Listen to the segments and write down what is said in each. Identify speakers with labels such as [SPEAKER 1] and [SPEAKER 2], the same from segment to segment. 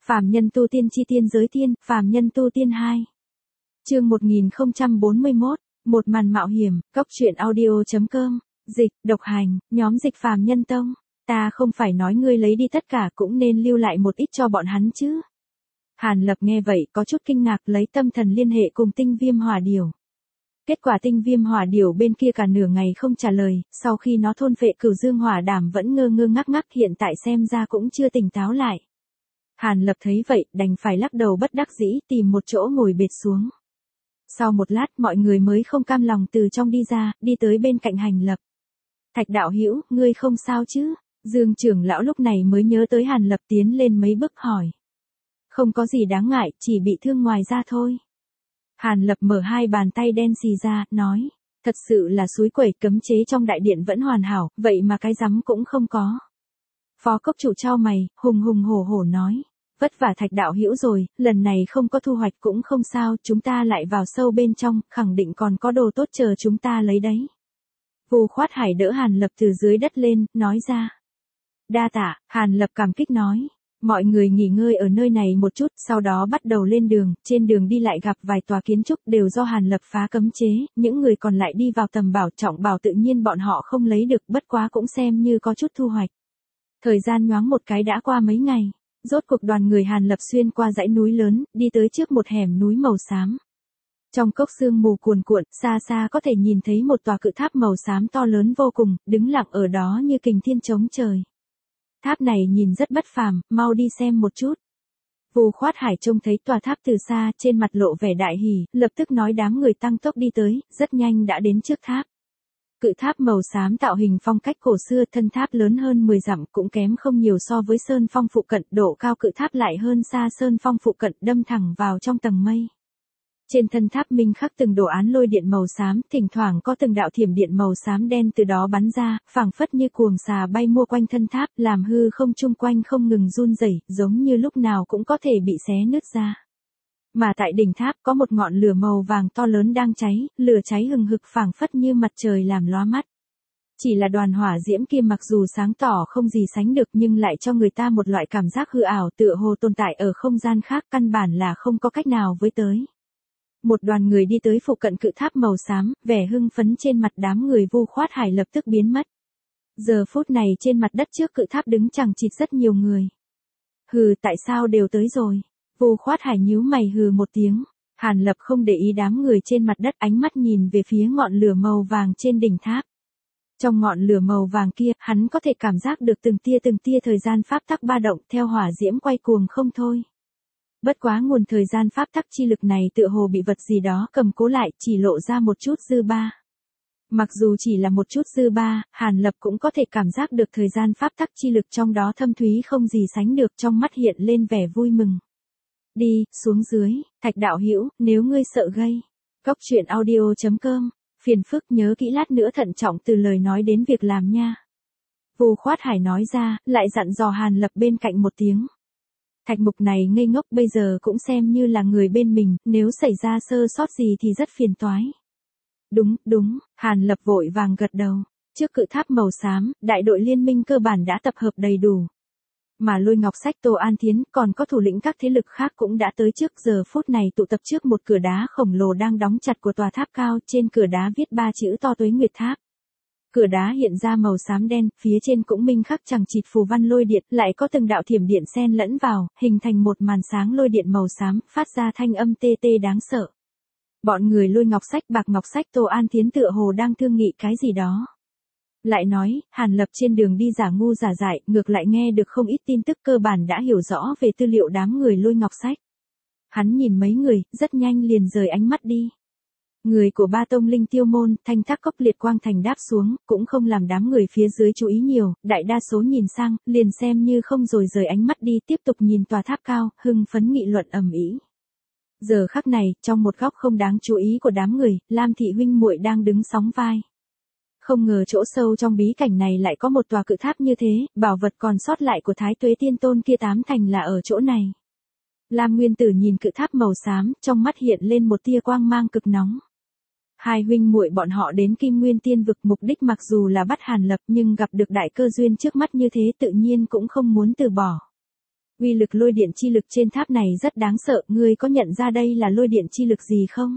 [SPEAKER 1] Phàm nhân tu tiên chi tiên giới tiên, phàm nhân tu tiên 2. Chương 1041, một màn mạo hiểm, cốc truyện audio.com, dịch, độc hành, nhóm dịch phàm nhân tông. Ta không phải nói ngươi lấy đi tất cả cũng nên lưu lại một ít cho bọn hắn chứ. Hàn Lập nghe vậy có chút kinh ngạc, lấy tâm thần liên hệ cùng tinh viêm hỏa điểu. Kết quả tinh viêm hỏa điểu bên kia cả nửa ngày không trả lời, sau khi nó thôn phệ cửu dương hỏa đảm vẫn ngơ ngơ ngác ngác, hiện tại xem ra cũng chưa tỉnh táo lại. Hàn Lập thấy vậy, đành phải lắc đầu bất đắc dĩ tìm một chỗ ngồi bệt xuống. Sau một lát mọi người mới không cam lòng từ trong đi ra, đi tới bên cạnh Hành Lập. Thạch đạo hữu, ngươi không sao chứ? Dương trưởng lão lúc này mới nhớ tới Hàn Lập, tiến lên mấy bước hỏi. Không có gì đáng ngại, chỉ bị thương ngoài da thôi. Hàn Lập mở hai bàn tay đen xì ra, nói. Thật sự là suối quẩy, cấm chế trong đại điện vẫn hoàn hảo, vậy mà cái rắm cũng không có. Phó cốc chủ chau mày, hùng hùng hổ hổ nói. Vất vả Thạch đạo hữu rồi, lần này không có thu hoạch cũng không sao, chúng ta lại vào sâu bên trong, khẳng định còn có đồ tốt chờ chúng ta lấy đấy. Vu Khoát Hải đỡ Hàn Lập từ dưới đất lên, nói ra. Đa tạ, Hàn Lập cảm kích nói. Mọi người nghỉ ngơi ở nơi này một chút, sau đó bắt đầu lên đường, trên đường đi lại gặp vài tòa kiến trúc đều do Hàn Lập phá cấm chế, những người còn lại đi vào tầm bảo trọng bảo tự nhiên bọn họ không lấy được, bất quá cũng xem như có chút thu hoạch. Thời gian nhoáng một cái đã qua mấy ngày, rốt cuộc đoàn người Hàn Lập xuyên qua dãy núi lớn, đi tới trước một hẻm núi màu xám. Trong cốc sương mù cuồn cuộn, xa xa có thể nhìn thấy một tòa cự tháp màu xám to lớn vô cùng, đứng lặng ở đó như kình thiên chống trời. Tháp này nhìn rất bất phàm, mau đi xem một chút. Vu Khoát Hải trông thấy tòa tháp từ xa, trên mặt lộ vẻ đại hỉ, lập tức nói đám người tăng tốc đi tới, rất nhanh đã đến trước tháp. Cự tháp màu xám tạo hình phong cách cổ xưa, thân tháp lớn hơn 10 dặm, cũng kém không nhiều so với Sơn Phong phụ cận, độ cao cự tháp lại hơn xa Sơn Phong phụ cận, đâm thẳng vào trong tầng mây. Trên thân tháp minh khắc từng đồ án lôi điện màu xám, thỉnh thoảng có từng đạo thiểm điện màu xám đen từ đó bắn ra, phảng phất như cuồng xà bay mua quanh thân tháp, làm hư không chung quanh không ngừng run rẩy, giống như lúc nào cũng có thể bị xé nứt ra. Mà tại đỉnh tháp có một ngọn lửa màu vàng to lớn đang cháy, lửa cháy hừng hực phảng phất như mặt trời làm lóa mắt. Chỉ là đoàn hỏa diễm kia mặc dù sáng tỏ không gì sánh được nhưng lại cho người ta một loại cảm giác hư ảo, tựa hồ tồn tại ở không gian khác, căn bản là không có cách nào với tới. Một đoàn người đi tới phụ cận cự tháp màu xám, vẻ hưng phấn trên mặt đám người Vu Khoát Hải lập tức biến mất. Giờ phút này trên mặt đất trước cự tháp đứng chằng chịt rất nhiều người. Hừ, tại sao đều tới rồi? Vu Khoát Hải nhíu mày hừ một tiếng. Hàn Lập không để ý đám người trên mặt đất, ánh mắt nhìn về phía ngọn lửa màu vàng trên đỉnh tháp. Trong ngọn lửa màu vàng kia, hắn có thể cảm giác được từng tia thời gian pháp tắc ba động, theo hỏa diễm quay cuồng không thôi. Bất quá nguồn thời gian pháp tắc chi lực này tựa hồ bị vật gì đó cầm cố lại, chỉ lộ ra một chút dư ba. Mặc dù chỉ là một chút dư ba, Hàn Lập cũng có thể cảm giác được thời gian pháp tắc chi lực trong đó thâm thúy không gì sánh được, trong mắt hiện lên vẻ vui mừng. Đi, xuống dưới, Thạch đạo hữu, nếu ngươi sợ gây. Cốc truyện audio.com, phiền phức nhớ kỹ lát nữa thận trọng từ lời nói đến việc làm nha. Vu Khoát Hải nói ra, lại dặn dò Hàn Lập bên cạnh một tiếng. Thạch mục này ngây ngốc bây giờ cũng xem như là người bên mình, nếu xảy ra sơ sót gì thì rất phiền toái. Đúng, Hàn Lập vội vàng gật đầu. Trước cự tháp màu xám, đại đội liên minh cơ bản đã tập hợp đầy đủ. Mà Lôi Ngọc Sách, Tô An Thiến, còn có thủ lĩnh các thế lực khác cũng đã tới trước, giờ phút này tụ tập trước một cửa đá khổng lồ đang đóng chặt của tòa tháp cao, trên cửa đá viết 3 chữ to Tuế Nguyệt Tháp. Cửa đá hiện ra màu xám đen, phía trên cũng minh khắc chằng chịt phù văn lôi điện, lại có từng đạo thiểm điện xen lẫn vào, hình thành một màn sáng lôi điện màu xám, phát ra thanh âm tê tê đáng sợ. Bọn người Lôi Ngọc Sách, Bạc Ngọc Sách, Tô An Thiến tựa hồ đang thương nghị cái gì đó. Lại nói, Hàn Lập trên đường đi giả ngu giả dại, ngược lại nghe được không ít tin tức, cơ bản đã hiểu rõ về tư liệu đám người Lôi Ngọc Sách. Hắn nhìn mấy người, rất nhanh liền rời ánh mắt đi. Người của Ba Tông Linh Tiêu Môn, Thanh Thác Cốc, Liệt Quang Thành đáp xuống, cũng không làm đám người phía dưới chú ý nhiều, đại đa số nhìn sang, liền xem như không rồi rời ánh mắt đi, tiếp tục nhìn tòa tháp cao, hưng phấn nghị luận ầm ĩ. Giờ khắc này, trong một góc không đáng chú ý của đám người, Lam thị huynh muội đang đứng sóng vai. Không ngờ chỗ sâu trong bí cảnh này lại có một tòa cự tháp như thế, bảo vật còn sót lại của Thái Tuế Tiên Tôn kia tám thành là ở chỗ này. Lam Nguyên Tử nhìn cự tháp màu xám, trong mắt hiện lên một tia quang mang cực nóng. Hai huynh muội bọn họ đến Kim Nguyên Tiên vực, mục đích mặc dù là bắt Hàn Lập nhưng gặp được đại cơ duyên trước mắt như thế tự nhiên cũng không muốn từ bỏ. Uy lực lôi điện chi lực trên tháp này rất đáng sợ, ngươi có nhận ra đây là lôi điện chi lực gì không?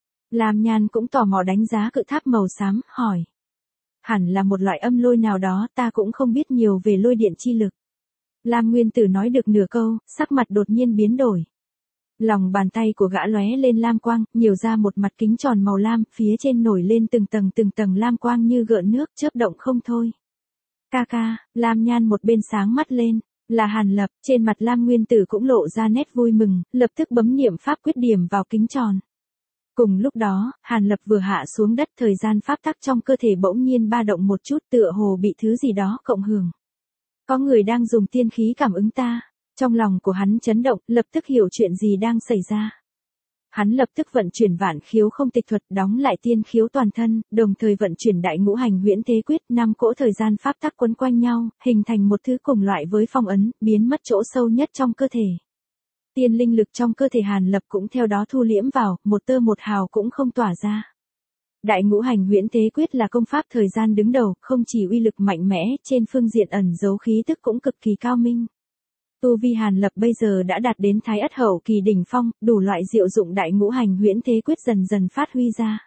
[SPEAKER 1] Lam Nhan cũng tò mò đánh giá cự tháp màu xám, hỏi. Hẳn là một loại âm lôi nào đó, ta cũng không biết nhiều về lôi điện chi lực. Lam Nguyên Tử nói được nửa câu, sắc mặt đột nhiên biến đổi. Lòng bàn tay của gã lóe lên lam quang, nhiều ra một mặt kính tròn màu lam, phía trên nổi lên từng tầng lam quang như gợn nước, chớp động không thôi. Ca ca, Lam Nhan một bên sáng mắt lên, là Hàn Lập, trên mặt Lam Nguyên Tử cũng lộ ra nét vui mừng, lập tức bấm niệm pháp quyết điểm vào kính tròn. Cùng lúc đó, Hàn Lập vừa hạ xuống đất, thời gian pháp tắc trong cơ thể bỗng nhiên ba động một chút, tựa hồ bị thứ gì đó cộng hưởng. Có người đang dùng tiên khí cảm ứng ta. Trong lòng của hắn chấn động, lập tức hiểu chuyện gì đang xảy ra. Hắn lập tức vận chuyển vạn khiếu không tịch thuật, đóng lại tiên khiếu toàn thân, đồng thời vận chuyển đại ngũ hành huyễn thế quyết, 5 cỗ thời gian pháp tắc quấn quanh nhau, hình thành một thứ cùng loại với phong ấn, biến mất chỗ sâu nhất trong cơ thể. Tiên linh lực trong cơ thể Hàn Lập cũng theo đó thu liễm vào, một tơ một hào cũng không tỏa ra. Đại ngũ hành huyễn thế quyết là công pháp thời gian đứng đầu, không chỉ uy lực mạnh mẽ, trên phương diện ẩn giấu khí tức cũng cực kỳ cao minh. Tu vi Hàn Lập bây giờ đã đạt đến thái ất hậu kỳ đỉnh phong, đủ loại diệu dụng đại ngũ hành huyễn thế quyết dần dần phát huy ra.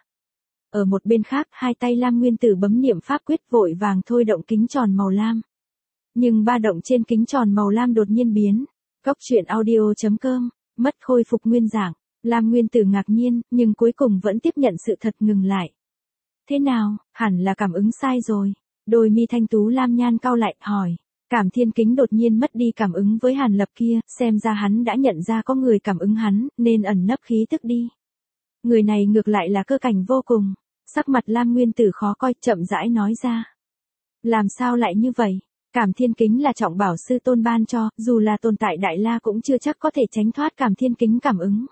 [SPEAKER 1] Ở một bên khác, hai tay Lam Nguyên Tử bấm niệm pháp quyết vội vàng thôi động kính tròn màu lam. Nhưng ba động trên kính tròn màu lam đột nhiên biến. Cốc truyện audio.com, mất khôi phục nguyên dạng. Lam Nguyên Tử ngạc nhiên, nhưng cuối cùng vẫn tiếp nhận sự thật, ngừng lại. Thế nào, hẳn là cảm ứng sai rồi. Đôi mi thanh tú Lam Nhan cau lại, hỏi. Cảm thiên kính đột nhiên mất đi cảm ứng với Hàn Lập kia, xem ra hắn đã nhận ra có người cảm ứng hắn, nên ẩn nấp khí tức đi. Người này ngược lại là cơ cảnh vô cùng. Sắc mặt Lam Nguyên Tử khó coi, chậm rãi nói ra. Làm sao lại như vậy? Cảm thiên kính là trọng bảo sư tôn ban cho, dù là tồn tại đại la cũng chưa chắc có thể tránh thoát cảm thiên kính cảm ứng.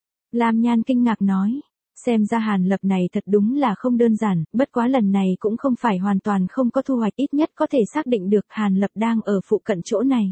[SPEAKER 1] Lam Nhan kinh ngạc nói. Xem ra Hàn Lập này thật đúng là không đơn giản, bất quá lần này cũng không phải hoàn toàn không có thu hoạch, ít nhất có thể xác định được Hàn Lập đang ở phụ cận chỗ này.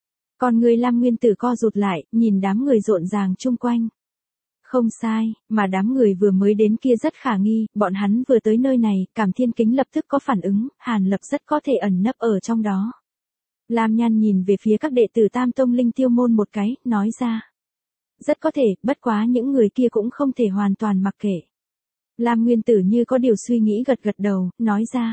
[SPEAKER 1] Còn người Lam Nguyên Tử co rụt lại, nhìn đám người rộn ràng chung quanh. Không sai, mà đám người vừa mới đến kia rất khả nghi, bọn hắn vừa tới nơi này, cảm thiên kính lập tức có phản ứng, Hàn Lập rất có thể ẩn nấp ở trong đó. Lam Nhan nhìn về phía các đệ tử Tam Tông Linh Tiêu Môn một cái, nói ra. Rất có thể, bất quá những người kia cũng không thể hoàn toàn mặc kệ. Lam Nguyên Tử như có điều suy nghĩ gật gật đầu, nói ra.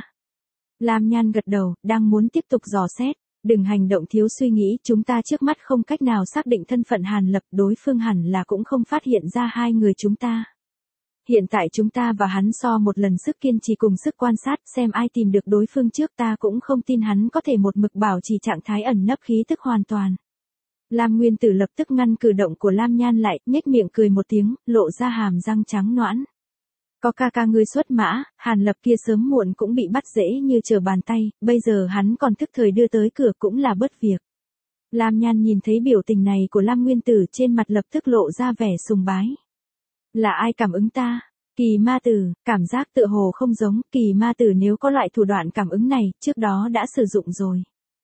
[SPEAKER 1] Lam Nhan gật đầu, đang muốn tiếp tục dò xét. Đừng hành động thiếu suy nghĩ, chúng ta trước mắt không cách nào xác định thân phận Hàn Lập, đối phương hẳn là cũng không phát hiện ra hai người chúng ta. Hiện tại chúng ta và hắn so một lần sức kiên trì cùng sức quan sát, xem ai tìm được đối phương trước, ta cũng không tin hắn có thể một mực bảo trì trạng thái ẩn nấp khí tức hoàn toàn. Lam Nguyên Tử lập tức ngăn cử động của Lam Nhan lại, nhếch miệng cười một tiếng, lộ ra hàm răng trắng nõn. Có ca ca ngươi xuất mã, Hàn Lập kia sớm muộn cũng bị bắt dễ như trở bàn tay, bây giờ hắn còn thức thời đưa tới cửa cũng là bớt việc. Lam Nhan nhìn thấy biểu tình này của Lam Nguyên Tử, trên mặt lập tức lộ ra vẻ sùng bái. Là ai cảm ứng ta? Kỳ ma tử, cảm giác tựa hồ không giống, kỳ ma tử nếu có loại thủ đoạn cảm ứng này, trước đó đã sử dụng rồi.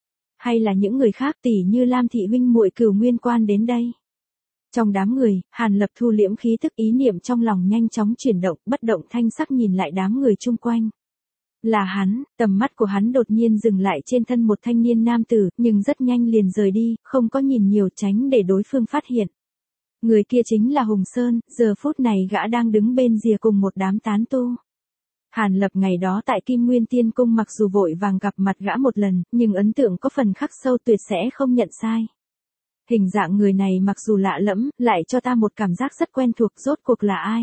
[SPEAKER 1] Hay là những người khác tỉ như Lam thị huynh muội Cửu Nguyên Quan đến đây. Trong đám người, Hàn Lập thu liễm khí tức, ý niệm trong lòng nhanh chóng chuyển động, bất động thanh sắc nhìn lại đám người chung quanh. Là hắn, tầm mắt của hắn đột nhiên dừng lại trên thân một thanh niên nam tử, nhưng rất nhanh liền rời đi, không có nhìn nhiều, tránh để đối phương phát hiện. Người kia chính là Hùng Sơn, giờ phút này gã đang đứng bên rìa cùng một đám tán tu. Hàn Lập ngày đó tại Kim Nguyên Tiên Cung mặc dù vội vàng gặp mặt gã một lần, nhưng ấn tượng có phần khắc sâu, tuyệt sẽ không nhận sai. Hình dạng người này mặc dù lạ lẫm, lại cho ta một cảm giác rất quen thuộc, rốt cuộc là ai.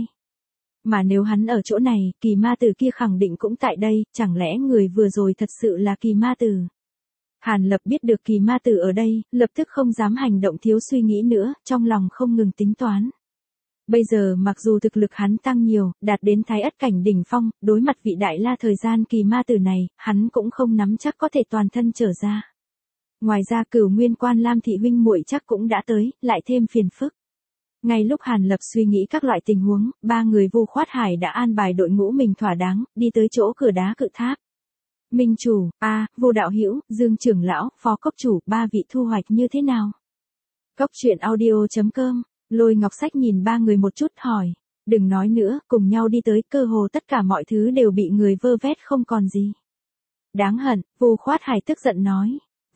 [SPEAKER 1] Mà nếu hắn ở chỗ này, kỳ ma tử kia khẳng định cũng tại đây, chẳng lẽ người vừa rồi thật sự là kỳ ma tử. Hàn Lập biết được kỳ ma tử ở đây, lập tức không dám hành động thiếu suy nghĩ nữa, trong lòng không ngừng tính toán. Bây giờ mặc dù thực lực hắn tăng nhiều, đạt đến thái ất cảnh đỉnh phong, đối mặt vị đại la thời gian kỳ ma tử này, hắn cũng không nắm chắc có thể toàn thân trở ra. Ngoài ra Cửu Nguyên Quan Lam thị huynh muội chắc cũng đã tới, lại thêm phiền phức. Ngay lúc Hàn Lập suy nghĩ các loại tình huống, ba người Vu Khoát Hải đã an bài đội ngũ mình thỏa đáng, đi tới chỗ cửa đá cự tháp. Minh chủ, Vô đạo hữu, Dương trưởng lão, Phó cốc chủ, ba vị thu hoạch như thế nào? Cốc truyện audio.com, Lôi Ngọc Sách nhìn ba người một chút, hỏi. Đừng nói nữa, cùng nhau đi tới, cơ hồ tất cả mọi thứ đều bị người vơ vét không còn gì. Đáng hận, Vu Khoát Hải tức giận nói.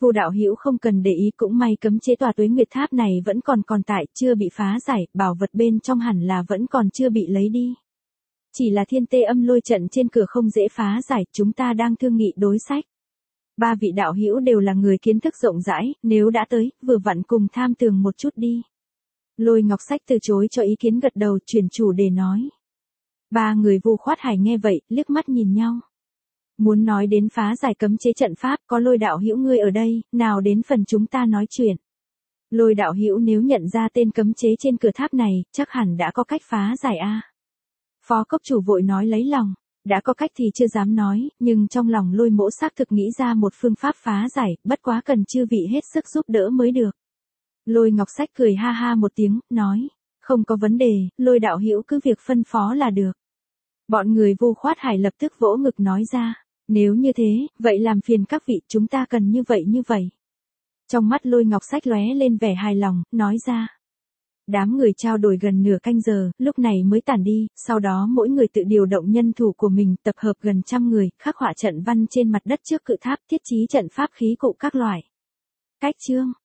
[SPEAKER 1] Vu đạo hữu không cần để ý, cũng may cấm chế tòa Tuế Nguyệt Tháp này vẫn còn tại, chưa bị phá giải, bảo vật bên trong hẳn là vẫn còn chưa bị lấy đi. Chỉ là thiên tê âm lôi trận trên cửa không dễ phá giải, chúng ta đang thương nghị đối sách. Ba vị đạo hữu đều là người kiến thức rộng rãi, nếu đã tới, vừa vặn cùng tham tường một chút đi. Lôi Ngọc Sách từ chối cho ý kiến, gật đầu, chuyển chủ đề nói. Ba người Vu Khoát Hải nghe vậy, liếc mắt nhìn nhau. Muốn nói đến phá giải cấm chế trận pháp, có Lôi đạo hữu ngươi ở đây, nào đến phần chúng ta nói chuyện. Lôi đạo hữu nếu nhận ra tên cấm chế trên cửa tháp này, chắc hẳn đã có cách phá giải a. Phó cốc chủ vội nói lấy lòng, đã có cách thì chưa dám nói, nhưng trong lòng Lôi Mỗ xác thực nghĩ ra một phương pháp phá giải, bất quá cần chư vị hết sức giúp đỡ mới được. Lôi Ngọc Sách cười ha ha một tiếng, nói, không có vấn đề, Lôi đạo hữu cứ việc phân phó là được. Bọn người Vu Khoát Hải lập tức vỗ ngực nói ra, nếu như thế, vậy làm phiền các vị, chúng ta cần như vậy. Trong mắt Lôi Ngọc Sách lóe lên vẻ hài lòng, nói ra. Đám người trao đổi gần nửa canh giờ, lúc này mới tản đi, sau đó mỗi người tự điều động nhân thủ của mình, tập hợp gần 100 người, khắc họa trận văn trên mặt đất trước cự tháp, thiết trí trận pháp khí cụ các loại. Cách chương